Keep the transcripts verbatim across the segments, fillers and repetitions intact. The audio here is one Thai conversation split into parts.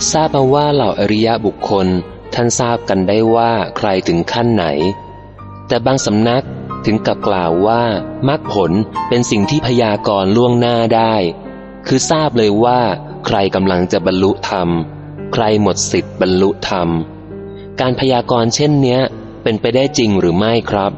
ทราบมาว่าเหล่าอริยบุคคลท่านทราบกันได้ว่าใครถึงขั้นไหนแต่บางสำนักถึงกับกล่าวว่ามรรคผลเป็นสิ่งที่พยากรณ์ล่วงหน้าได้คือทราบเลยว่าใครกำลังจะบรรลุธรรมใครหมดสิทธิ์บรรลุธรรมการพยากรณ์เช่นเนี้ยเป็นไปได้จริงหรือไม่ครับ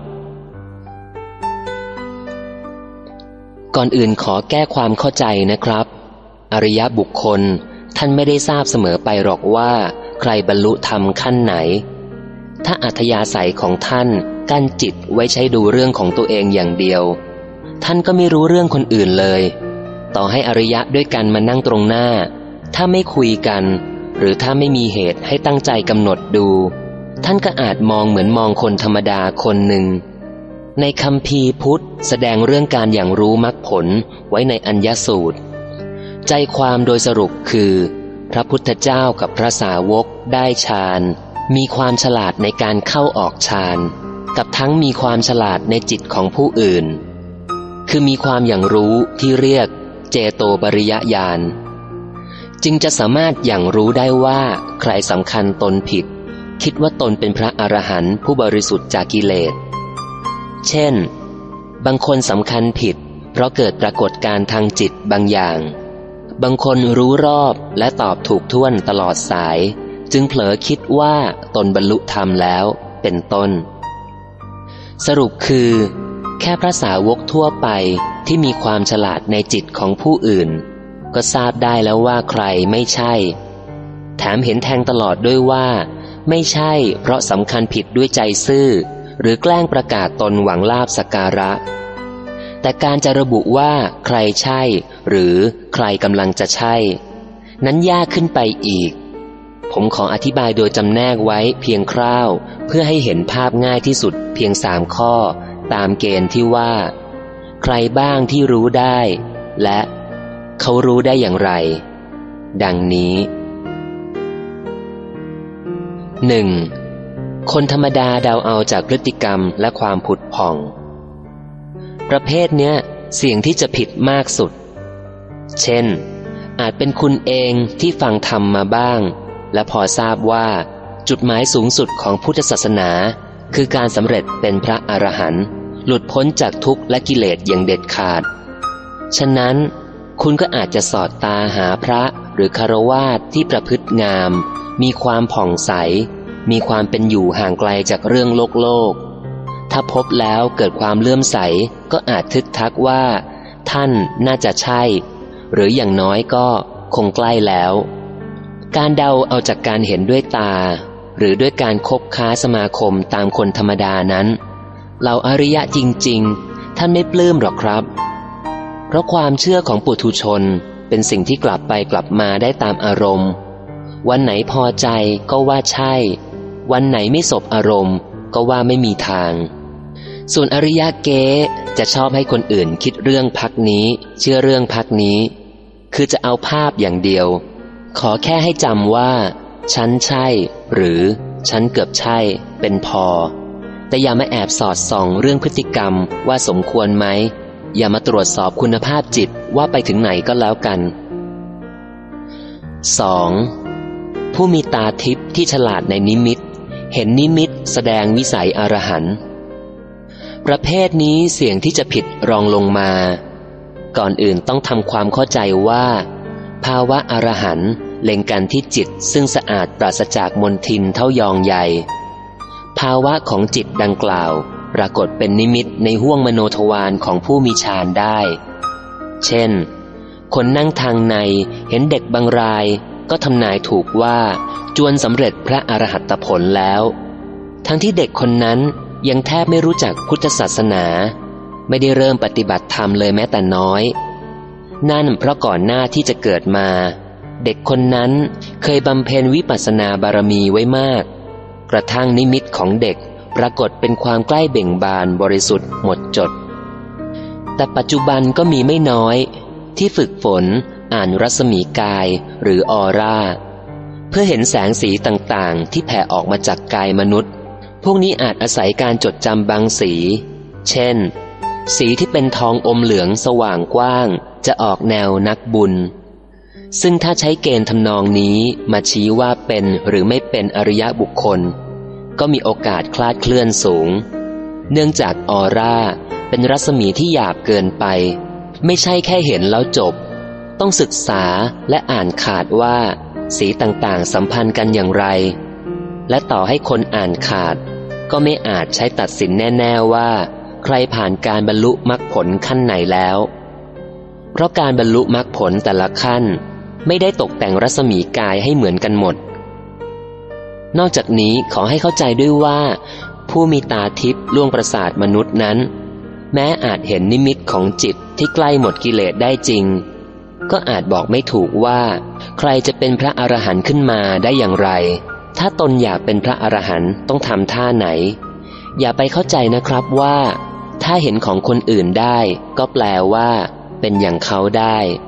ก่อนอื่นขอแก้ความเข้าใจนะครับอริยบุคคลท่านไม่ได้ทราบเสมอไปหรอกว่าใครบรรลุธรรมขั้นไหนถ้าอัธยาศัยของท่านกั้นจิตไว้ใช้ดูเรื่องของตัวเองอย่างเดียวท่านก็ไม่รู้เรื่องคนอื่นเลยต่อให้อริยะด้วยกันมานั่งตรงหน้าถ้าไม่คุยกันหรือถ้าไม่มีเหตุให้ตั้งใจกำหนดดูท่านก็อาจมองเหมือนมองคนธรรมดาคนหนึ่งในคัมภีร์พุทธแสดงเรื่องการอย่างรู้มรรคผลไว้ในอัญญสูตรใจความโดยสรุปคือพระพุทธเจ้ากับพระสาวกได้ฌานมีความฉลาดในการเข้าออกฌานกับทั้งมีความฉลาดในจิตของผู้อื่นคือมีความอย่างรู้ที่เรียกเจโตปริยญาณจึงจะสามารถอย่างรู้ได้ว่าใครสำคัญตนผิดคิดว่าตนเป็นพระอรหันต์ผู้บริสุทธิ์จากกิเลสเช่นบางคนสำคัญผิดเพราะเกิดปรากฏการณ์ทางจิตบางอย่างบางคนรู้รอบและตอบถูกท่วนตลอดสายจึงเผลอคิดว่าตนบรรลุธรรมแล้วเป็นต้นสรุปคือแค่พระสาวกทั่วไปที่มีความฉลาดในจิตของผู้อื่นก็ทราบได้แล้วว่าใครไม่ใช่แถมเห็นแทงตลอดด้วยว่าไม่ใช่เพราะสำคัญผิดด้วยใจซื่อหรือแกล้งประกาศตนหวังลาภสักการะแต่การจะระบุว่าใครใช่หรือใครกำลังจะใช่นั้นยากขึ้นไปอีกผมขออธิบายโดยจำแนกไว้เพียงคร่าวเพื่อให้เห็นภาพง่ายที่สุดเพียงสามข้อตามเกณฑ์ที่ว่าใครบ้างที่รู้ได้และเขารู้ได้อย่างไรดังนี้ หนึ่ง. คนธรรมดาเดาเอาจากพฤติกรรมและความผุดผ่องประเภทเนี้ยเสี่ยงที่จะผิดมากสุดเช่นอาจเป็นคุณเองที่ฟังธรรมมาบ้างและพอทราบว่าจุดหมายสูงสุดของพุทธศาสนาคือการสำเร็จเป็นพระอรหันต์หลุดพ้นจากทุกข์และกิเลสอย่างเด็ดขาดฉะนั้นคุณก็อาจจะสอดตาหาพระหรือฆราวาสที่ประพฤติงามมีความผ่องใสมีความเป็นอยู่ห่างไกลจากเรื่องโลกโลกถ้าพบแล้วเกิดความเลื่อมใสก็อาจทึกทักว่าท่านน่าจะใช่หรืออย่างน้อยก็คงใกล้แล้วการเดาเอาจากการเห็นด้วยตาหรือด้วยการคบค้าสมาคมตามคนธรรมดานั้นเหล่าอริยะจริงๆท่านไม่ปลื้มหรอกครับเพราะความเชื่อของปุถุชนเป็นสิ่งที่กลับไปกลับมาได้ตามอารมณ์วันไหนพอใจก็ว่าใช่วันไหนไม่สบอารมณ์ก็ว่าไม่มีทางส่วนอริยะเก๊จะชอบให้คนอื่นคิดเรื่องพักนี้เชื่อเรื่องพักนี้คือจะเอาภาพอย่างเดียวขอแค่ให้จำว่าฉันใช่หรือฉันเกือบใช่เป็นพอแต่อย่ามาแอบสอดส่องเรื่องพฤติกรรมว่าสมควรไหมอย่ามาตรวจสอบคุณภาพจิตว่าไปถึงไหนก็แล้วกัน สอง. ผู้มีตาทิพย์ที่ฉลาดในนิมิตเห็นนิมิตแสดงวิสัยอรหันต์ประเภทนี้เสี่ยงที่จะผิดรองลงมาก่อนอื่นต้องทำความเข้าใจว่าภาวะอรหันต์เล็งกันที่จิตซึ่งสะอาดปราศจากมลทินเท่ายองใยภาวะของจิตดังกล่าวปรากฏเป็นนิมิตในห้วงมโนทวารของผู้มีฌานได้เช่นคนนั่งทางในเห็นเด็กบางรายก็ทำนายถูกว่าจวนสำเร็จพระอรหัตผลแล้วทั้งที่เด็กคนนั้นยังแทบไม่รู้จักพุทธศาสนาไม่ได้เริ่มปฏิบัติธรรมเลยแม้แต่น้อยนั่นเพราะก่อนหน้าที่จะเกิดมาเด็กคนนั้นเคยบำเพ็ญวิปัสสนาบารมีไว้มากกระทั่งนิมิตของเด็กปรากฏเป็นความใกล้เบ่งบานบริสุทธิ์หมดจดแต่ปัจจุบันก็มีไม่น้อยที่ฝึกฝนอ่านรัศมีกายหรือออร่าเพื่อเห็นแสงสีต่างๆที่แผ่ออกมาจากกายมนุษย์พวกนี้อาจอาศัยการจดจำบางสีเช่นสีที่เป็นทองอมเหลืองสว่างกว้างจะออกแนวนักบุญซึ่งถ้าใช้เกณฑ์ทำนองนี้มาชี้ว่าเป็นหรือไม่เป็นอริยบุคคลก็มีโอกาสคลาดเคลื่อนสูงเนื่องจากออร่าเป็นรัศมีที่หยาบเกินไปไม่ใช่แค่เห็นแล้วจบต้องศึกษาและอ่านขาดว่าสีต่างๆสัมพันธ์กันอย่างไรและต่อให้คนอ่านขาดก็ไม่อาจใช้ตัดสินแน่ๆว่าใครผ่านการบรรลุมรรคผลขั้นไหนแล้วเพราะการบรรลุมรรคผลแต่ละขั้นไม่ได้ตกแต่งรัศมีกายให้เหมือนกันหมดนอกจากนี้ขอให้เข้าใจด้วยว่าผู้มีตาทิพย์ล่วงประสาทมนุษย์นั้นแม้อาจเห็นนิมิตของจิตที่ใกล้หมดกิเลสได้จริงก็อาจบอกไม่ถูกว่าใครจะเป็นพระอรหันต์ขึ้นมาได้อย่างไรถ้าตนอยากเป็นพระอรหันต์ต้องทำท่าไหนอย่าไปเข้าใจนะครับว่าถ้าเห็นของคนอื่นได้ก็แปลว่าเป็นอย่างเขาได้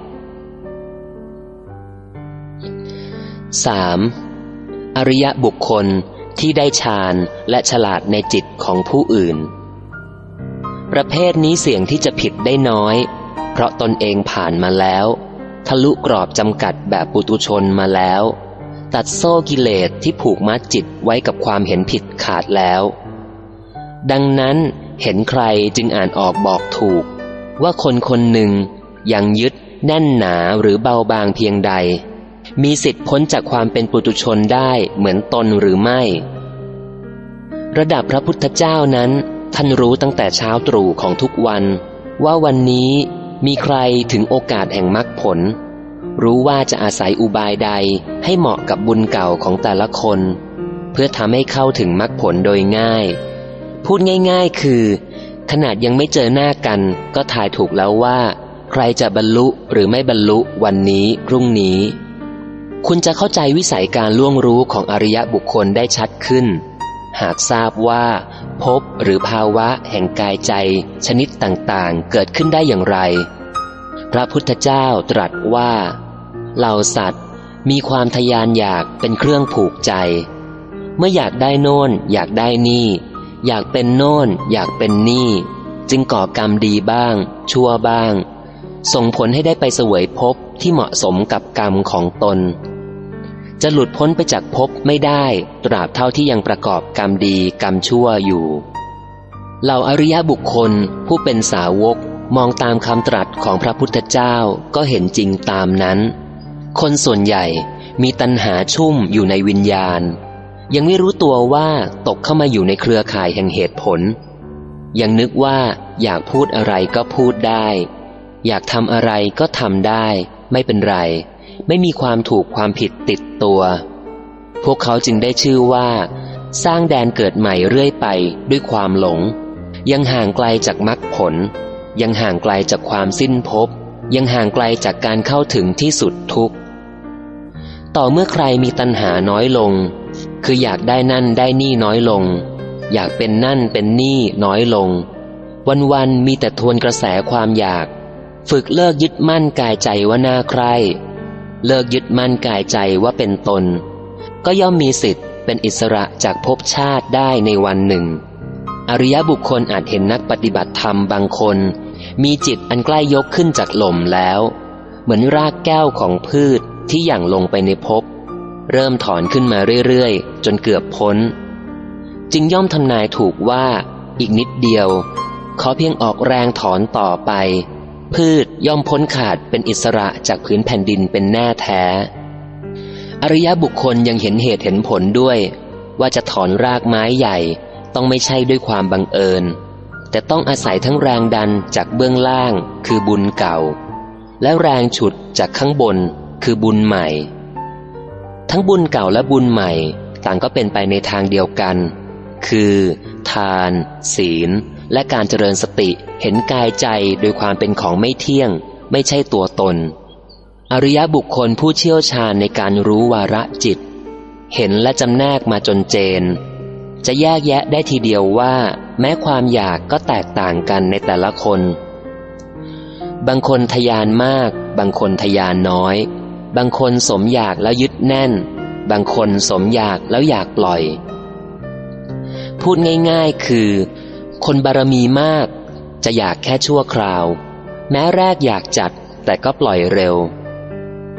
สาม อริยบุคคลที่ได้ฌานและฉลาดในจิตของผู้อื่นประเภทนี้เสี่ยงที่จะผิดได้น้อยเพราะตนเองผ่านมาแล้วทะลุกรอบจำกัดแบบปุถุชนมาแล้วตัดโซ่กิเลสที่ผูกมัดจิตไว้กับความเห็นผิดขาดแล้วดังนั้นเห็นใครจึงอ่านออกบอกถูกว่าคนคนหนึ่งยังยึดแน่นหนาหรือเบาบางเพียงใดมีสิทธิพ้นจากความเป็นปุถุชนได้เหมือนตนหรือไม่ระดับพระพุทธเจ้านั้นท่านรู้ตั้งแต่เช้าตรู่ของทุกวันว่าวันนี้มีใครถึงโอกาสแห่งมรรคผลรู้ว่าจะอาศัยอุบายใดให้เหมาะกับบุญเก่าของแต่ละคนเพื่อทำให้เข้าถึงมรรคผลโดยง่ายพูดง่ายๆคือขนาดยังไม่เจอหน้ากันก็ทายถูกแล้วว่าใครจะบรรลุหรือไม่บรรลุวันนี้พรุ่งนี้คุณจะเข้าใจวิสัยการล่วงรู้ของอริยบุคคลได้ชัดขึ้นหากทราบว่าภพหรือภาวะแห่งกายใจชนิดต่างๆเกิดขึ้นได้อย่างไรพระพุทธเจ้าตรัสว่าเหล่าสัตว์มีความทยานอยากเป็นเครื่องผูกใจเมื่ออยากได้โน่นอยากได้นี่อยากเป็นโน่นอยากเป็นนี่จึงก่อกรรมดีบ้างชั่วบ้างส่งผลให้ได้ไปเสวยภพที่เหมาะสมกับกรรมของตนจะหลุดพ้นไปจากภพไม่ได้ตราบเท่าที่ยังประกอบกรรมดีกรรมชั่วอยู่เหล่าอริยบุคคลผู้เป็นสาวกมองตามคำตรัสของพระพุทธเจ้าก็เห็นจริงตามนั้นคนส่วนใหญ่มีตัณหาชุ่มอยู่ในวิญญาณยังไม่รู้ตัวว่าตกเข้ามาอยู่ในเครือข่ายแห่งเหตุผลยังนึกว่าอยากพูดอะไรก็พูดได้อยากทำอะไรก็ทำได้ไม่เป็นไรไม่มีความถูกความผิดติดตัวพวกเขาจึงได้ชื่อว่าสร้างแดนเกิดใหม่เรื่อยไปด้วยความหลงยังห่างไกลจากมรรคผลยังห่างไกลจากความสิ้นภพยังห่างไกลจากการเข้าถึงที่สุดทุกข์ต่อเมื่อใครมีตัณหาน้อยลงคืออยากได้นั่นได้นี่น้อยลงอยากเป็นนั่นเป็นนี่น้อยลงวันๆมีแต่ทวนกระแสความอยากฝึกเลิกยึดมั่นกายใจว่าน่าใคร่เลิกยึดมั่นกายใจว่าเป็นตนก็ย่อมมีสิทธิ์เป็นอิสระจากภพชาติได้ในวันหนึ่งอริยบุคคลอาจเห็นนักปฏิบัติธรรมบางคนมีจิตอันใกล้ยกขึ้นจากหล่มแล้วเหมือนรากแก้วของพืชที่หยั่งลงไปในภพเริ่มถอนขึ้นมาเรื่อยๆจนเกือบพ้นจึงย่อมทำนายถูกว่าอีกนิดเดียวขอเพียงออกแรงถอนต่อไปพืชย่อมพ้นขาดเป็นอิสระจากผืนแผ่นดินเป็นแน่แท้อริยบุคคลยังเห็นเหตุเห็นผลด้วยว่าจะถอนรากไม้ใหญ่ต้องไม่ใช่ด้วยความบังเอิญแต่ต้องอาศัยทั้งแรงดันจากเบื้องล่างคือบุญเก่าและแรงฉุดจากข้างบนคือบุญใหม่ทั้งบุญเก่าและบุญใหม่ต่างก็เป็นไปในทางเดียวกันคือทานศีลและการเจริญสติเห็นกายใจโดยความเป็นของไม่เที่ยงไม่ใช่ตัวตนอริยบุคคลผู้เชี่ยวชาญในการรู้วาระจิตเห็นและจำแนกมาจนเจนจะแยกแยะได้ทีเดียวว่าแม้ความอยากก็แตกต่างกันในแต่ละคนบางคนทยานมากบางคนทยานน้อยบางคนสมอยากแล้วยึดแน่นบางคนสมอยากแล้วอยากปล่อยพูดง่ายๆคือคนบารมีมากจะอยากแค่ชั่วคราวแม้แรกอยากจัดแต่ก็ปล่อยเร็ว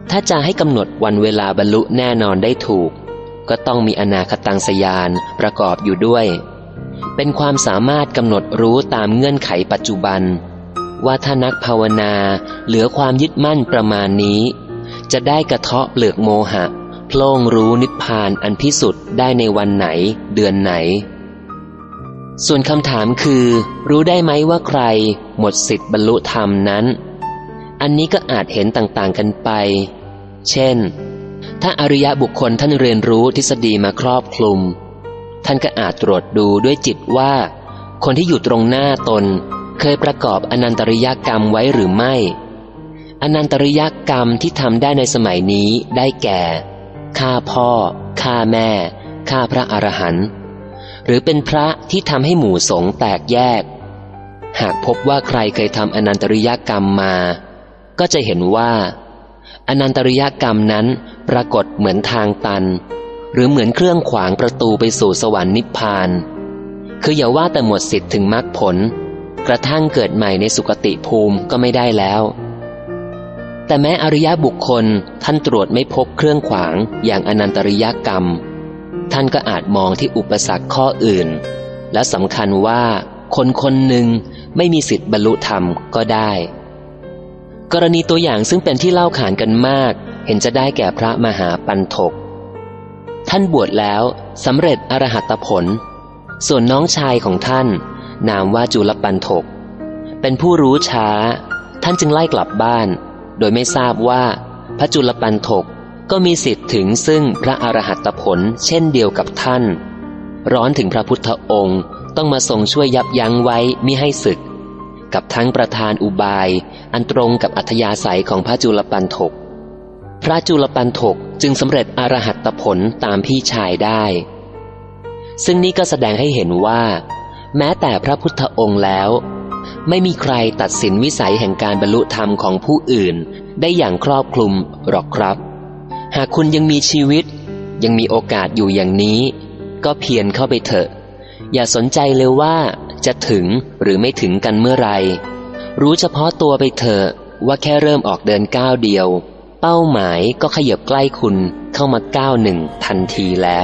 ถ้าจะให้กำหนดวันเวลาบรรลุแน่นอนได้ถูกก็ต้องมีอนาคตังสยานประกอบอยู่ด้วยเป็นความสามารถกำหนดรู้ตามเงื่อนไขปัจจุบันว่าถ้านักภาวนาเหลือความยึดมั่นประมาณนี้จะได้กระเทาะเปลือกโมหะโพล่งรู้นิพพานอันพิสุทธิ์ได้ในวันไหนเดือนไหนส่วนคำถามคือรู้ได้ไหมว่าใครหมดสิทธิ์บรรลุธรรมนั้นอันนี้ก็อาจเห็นต่างๆกันไปเช่นถ้าอริยบุคคลท่านเรียนรู้ทฤษฎีมาครอบคลุมท่านก็อาจตรวจดูด้วยจิตว่าคนที่อยู่ตรงหน้าตนเคยประกอบอนันตริยกรรมไว้หรือไม่อนันตริยกรรมที่ทำได้ในสมัยนี้ได้แก่ฆ่าพ่อฆ่าแม่ฆ่าพระอรหันต์หรือเป็นพระที่ทำให้หมู่สงฆ์แตกแยกหากพบว่าใครเคยทำอนันตริยกรรมมาก็จะเห็นว่าอนันตริยกรรมนั้นปรากฏเหมือนทางตันหรือเหมือนเครื่องขวางประตูไปสู่สวรรค์นิพพานคืออย่าว่าแต่หมดสิทธิ์ถึงมรรคผลกระทั่งเกิดใหม่ในสุคติภูมิก็ไม่ได้แล้วแต่แม้อริยบุคคลท่านตรวจไม่พบเครื่องขวางอย่างอนันตริยกรรมท่านก็อาจมองที่อุปสรรคข้ออื่นและสำคัญว่าคนคนหนึ่งไม่มีสิทธิ์บรรลุธรรมก็ได้กรณีตัวอย่างซึ่งเป็นที่เล่าขานกันมากเห็นจะได้แก่พระมหาปันถกท่านบวชแล้วสำเร็จอรหัตผลส่วนน้องชายของท่านนามว่าจุลปันถกเป็นผู้รู้ช้าท่านจึงไล่กลับบ้านโดยไม่ทราบว่าพระจุลปันถกก็มีสิทธิ์ถึงซึ่งพระอรหัตผลเช่นเดียวกับท่านร้อนถึงพระพุทธองค์ต้องมาทรงช่วยยับยั้งไว้มิให้สึกกับทั้งประธานอุบายอันตรงกับอัธยาศัยของพระจุลปันถกพระจุลปันถกจึงสำเร็จอรหัตผลตามพี่ชายได้ซึ่งนี่ก็แสดงให้เห็นว่าแม้แต่พระพุทธองค์แล้วไม่มีใครตัดสินวิสัยแห่งการบรรลุธรรมของผู้อื่นได้อย่างครอบคลุมหรอกครับหากคุณยังมีชีวิตยังมีโอกาสอยู่อย่างนี้ก็เพียรเข้าไปเถอะอย่าสนใจเลยว่าจะถึงหรือไม่ถึงกันเมื่อไรรู้เฉพาะตัวไปเถอะว่าแค่เริ่มออกเดินก้าวเดียวเป้าหมายก็ขยับใกล้คุณเข้ามาก้าวหนึ่งทันทีแล้ว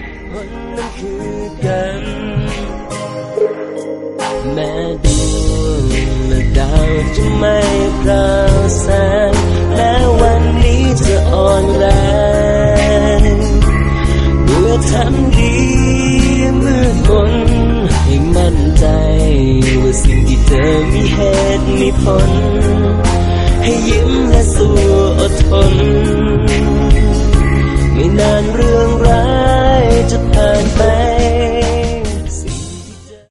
แม้ดวงและดาวจะไม่พราวแสงแม้วันนี้จะอ่อนแรงเมื่อทำดีมืดมนให้มั่นใจว่าสิ่งที่เธอมีเหตุมีผลให้ยิ้มและสู้อดทนไม่นานเรื่องร้ายจะผ่านไป